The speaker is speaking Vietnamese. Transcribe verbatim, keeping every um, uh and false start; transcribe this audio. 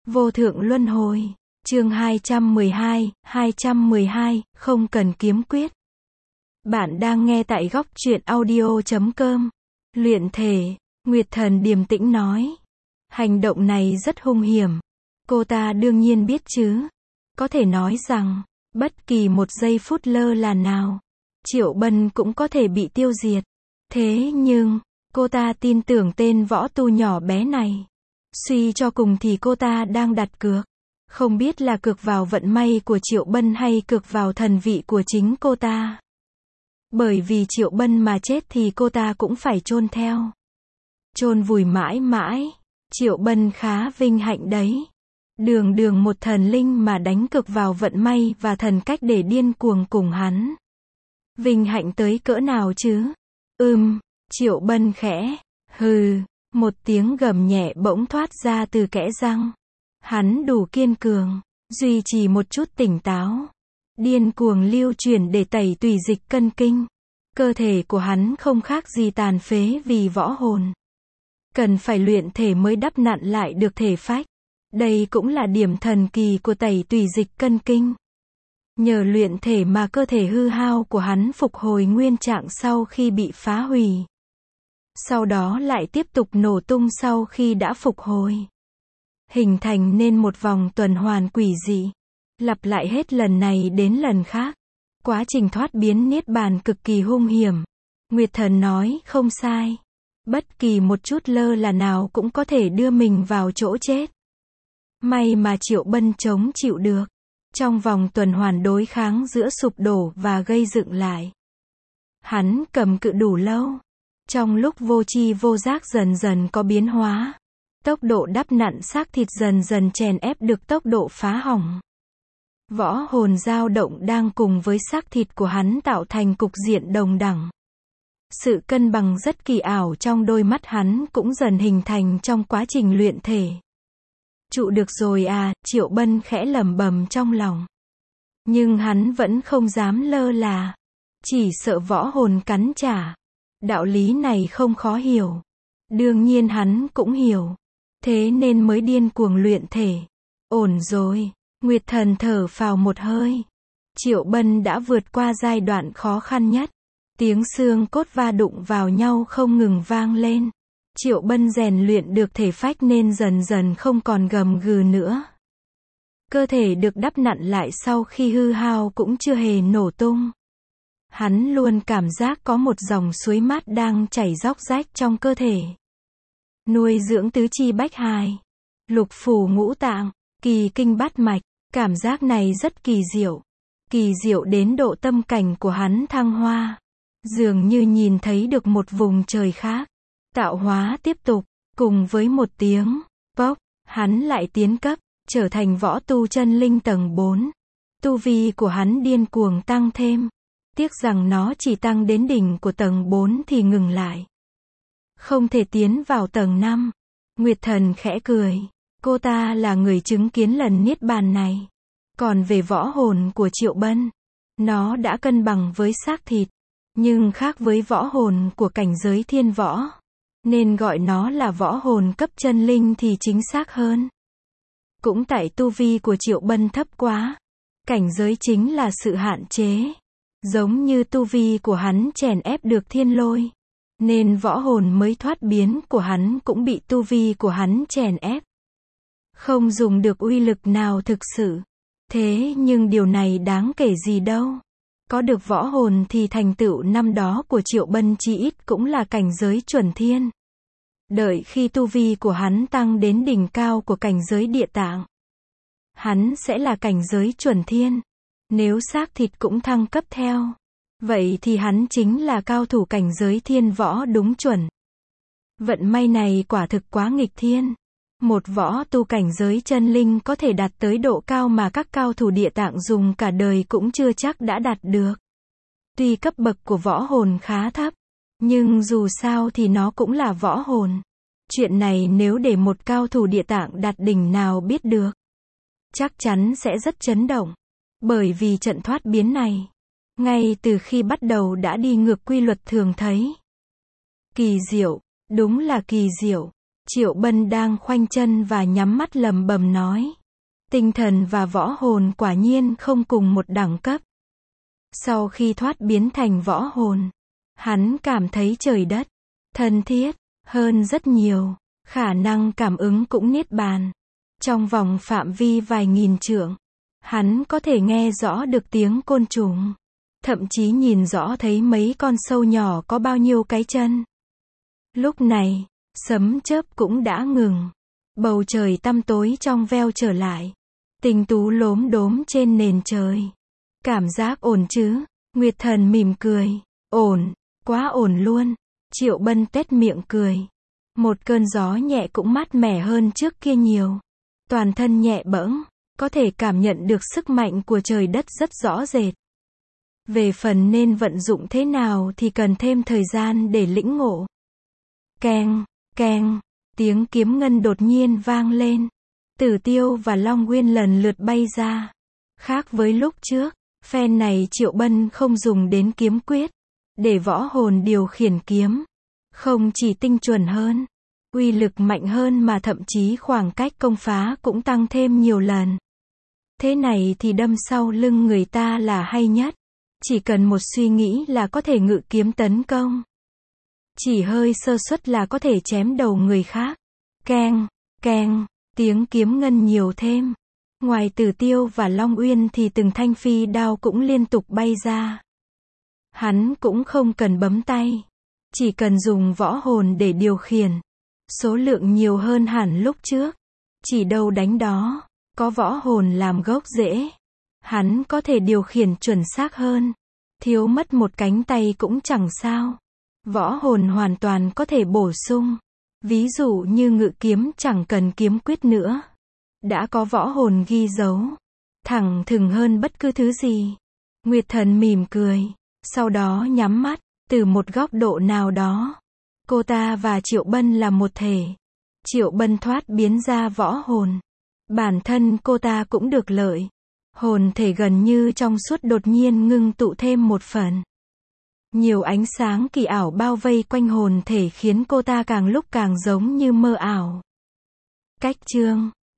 Vô thượng luân hồi. Chương hai trăm mười hai, hai trăm mười hai, không cần kiếm quyết. Bạn đang nghe tại góc truyện audio chấm com. Luyện thể, Nguyệt Thần điềm tĩnh nói. Hành động này rất hung hiểm. Cô ta đương nhiên biết chứ. Có thể nói rằng, bất kỳ một giây phút lơ là nào, Triệu Bân cũng có thể bị tiêu diệt. Thế nhưng, cô ta tin tưởng tên võ tu nhỏ bé này. Suy cho cùng thì cô ta đang đặt cược. Không biết là cược vào vận may của Triệu Bân hay cược vào thần vị của chính cô ta. Bởi vì Triệu Bân mà chết thì cô ta cũng phải chôn theo. Chôn vùi mãi mãi. Triệu Bân khá vinh hạnh đấy. Đường đường một thần linh mà đánh cược vào vận may và thần cách để điên cuồng cùng hắn. Vinh hạnh tới cỡ nào chứ? Ừm, Triệu Bân khẽ, hừ, một tiếng gầm nhẹ bỗng thoát ra từ kẽ răng. Hắn đủ kiên cường, duy trì một chút tỉnh táo. Điên cuồng lưu chuyển để tẩy tùy dịch cân kinh. Cơ thể của hắn không khác gì tàn phế vì võ hồn. Cần phải luyện thể mới đắp nặn lại được thể phách. Đây cũng là điểm thần kỳ của tẩy tùy dịch cân kinh. Nhờ luyện thể mà cơ thể hư hao của hắn phục hồi nguyên trạng sau khi bị phá hủy. Sau đó lại tiếp tục nổ tung sau khi đã phục hồi. Hình thành nên một vòng tuần hoàn quỷ dị. Lặp lại hết lần này đến lần khác. Quá trình thoát biến niết bàn cực kỳ hung hiểm. Nguyệt Thần nói không sai. Bất kỳ một chút lơ là nào cũng có thể đưa mình vào chỗ chết. May mà Triệu Bân chống chịu được. Trong vòng tuần hoàn đối kháng giữa sụp đổ và gây dựng lại. Hắn cầm cự đủ lâu. Trong lúc vô tri vô giác dần dần có biến hóa. Tốc độ đắp nặn xác thịt dần dần chèn ép được tốc độ phá hỏng. Võ hồn dao động đang cùng với xác thịt của hắn tạo thành cục diện đồng đẳng. Sự cân bằng rất kỳ ảo trong đôi mắt hắn cũng dần hình thành trong quá trình luyện thể. Trụ được rồi à, Triệu Bân khẽ lẩm bẩm trong lòng. Nhưng hắn vẫn không dám lơ là. Chỉ sợ võ hồn cắn trả. Đạo lý này không khó hiểu. Đương nhiên hắn cũng hiểu. Thế nên mới điên cuồng luyện thể. Ổn rồi. Nguyệt Thần thở phào một hơi. Triệu Bân đã vượt qua giai đoạn khó khăn nhất. Tiếng xương cốt va đụng vào nhau không ngừng vang lên. Triệu Bân rèn luyện được thể phách nên dần dần không còn gầm gừ nữa. Cơ thể được đắp nặn lại sau khi hư hao cũng chưa hề nổ tung. Hắn luôn cảm giác có một dòng suối mát đang chảy róc rách trong cơ thể. Nuôi dưỡng tứ chi bách hài, lục phủ ngũ tạng, kỳ kinh bát mạch, cảm giác này rất kỳ diệu. Kỳ diệu đến độ tâm cảnh của hắn thăng hoa. Dường như nhìn thấy được một vùng trời khác. Tạo hóa tiếp tục, cùng với một tiếng, bốc, hắn lại tiến cấp, trở thành võ tu chân linh tầng bốn. Tu vi của hắn điên cuồng tăng thêm. Tiếc rằng nó chỉ tăng đến đỉnh của tầng bốn thì ngừng lại. Không thể tiến vào tầng năm. Nguyệt Thần khẽ cười. Cô ta là người chứng kiến lần niết bàn này. Còn về võ hồn của Triệu Bân, nó đã cân bằng với xác thịt. Nhưng khác với võ hồn của cảnh giới thiên võ. Nên gọi nó là võ hồn cấp chân linh thì chính xác hơn. Cũng tại tu vi của Triệu Bân thấp quá. Cảnh giới chính là sự hạn chế. Giống như tu vi của hắn chèn ép được thiên lôi. Nên võ hồn mới thoát biến của hắn cũng bị tu vi của hắn chèn ép. Không dùng được uy lực nào thực sự. Thế nhưng điều này đáng kể gì đâu. Có được võ hồn thì thành tựu năm đó của Triệu Bân chỉ ít cũng là cảnh giới chuẩn thiên. Đợi khi tu vi của hắn tăng đến đỉnh cao của cảnh giới địa tạng, hắn sẽ là cảnh giới chuẩn thiên. Nếu xác thịt cũng thăng cấp theo, vậy thì hắn chính là cao thủ cảnh giới thiên võ đúng chuẩn. Vận may này quả thực quá nghịch thiên. Một võ tu cảnh giới chân linh có thể đạt tới độ cao mà các cao thủ địa tạng dùng cả đời cũng chưa chắc đã đạt được. Tuy cấp bậc của võ hồn khá thấp, nhưng dù sao thì nó cũng là võ hồn. Chuyện này nếu để một cao thủ địa tạng đạt đỉnh nào biết được, chắc chắn sẽ rất chấn động. Bởi vì trận thoát biến này, ngay từ khi bắt đầu đã đi ngược quy luật thường thấy. Kỳ diệu, đúng là kỳ diệu. Triệu Bân đang khoanh chân và nhắm mắt lẩm bẩm nói. Tinh thần và võ hồn quả nhiên không cùng một đẳng cấp. Sau khi thoát biến thành võ hồn, hắn cảm thấy trời đất thân thiết hơn rất nhiều, khả năng cảm ứng cũng niết bàn. Trong vòng phạm vi vài nghìn trượng, hắn có thể nghe rõ được tiếng côn trùng, thậm chí nhìn rõ thấy mấy con sâu nhỏ có bao nhiêu cái chân. Lúc này, sấm chớp cũng đã ngừng, bầu trời tăm tối trong veo trở lại, tinh tú lốm đốm trên nền trời. Cảm giác ổn chứ? Nguyệt Thần mỉm cười. Ổn, quá ổn luôn. Triệu Bân tuét miệng cười. Một cơn gió nhẹ cũng mát mẻ hơn trước kia nhiều. Toàn thân nhẹ bẫng, có thể cảm nhận được sức mạnh của trời đất rất rõ rệt. Về phần nên vận dụng thế nào thì cần thêm thời gian để lĩnh ngộ. Keng, keng, tiếng kiếm ngân đột nhiên vang lên. Tử Tiêu và Long Nguyên lần lượt bay ra. Khác với lúc trước, phen này Triệu Bân không dùng đến kiếm quyết, để võ hồn điều khiển kiếm. Không chỉ tinh chuẩn hơn, uy lực mạnh hơn mà thậm chí khoảng cách công phá cũng tăng thêm nhiều lần. Thế này thì đâm sau lưng người ta là hay nhất. Chỉ cần một suy nghĩ là có thể ngự kiếm tấn công. Chỉ hơi sơ suất là có thể chém đầu người khác. Keng, keng, tiếng kiếm ngân nhiều thêm. Ngoài Tử Tiêu và Long Uyên thì từng thanh phi đao cũng liên tục bay ra. Hắn cũng không cần bấm tay, chỉ cần dùng võ hồn để điều khiển. Số lượng nhiều hơn hẳn lúc trước. Chỉ đâu đánh đó, có võ hồn làm gốc rễ. Hắn có thể điều khiển chuẩn xác hơn. Thiếu mất một cánh tay cũng chẳng sao. Võ hồn hoàn toàn có thể bổ sung. Ví dụ như ngự kiếm chẳng cần kiếm quyết nữa. Đã có võ hồn ghi dấu. Thẳng thừng hơn bất cứ thứ gì. Nguyệt Thần mỉm cười. Sau đó nhắm mắt. Từ một góc độ nào đó, cô ta và Triệu Bân là một thể. Triệu Bân thoát biến ra võ hồn. Bản thân cô ta cũng được lợi. Hồn thể gần như trong suốt đột nhiên ngưng tụ thêm một phần. Nhiều ánh sáng kỳ ảo bao vây quanh hồn thể khiến cô ta càng lúc càng giống như mơ ảo. Cách chương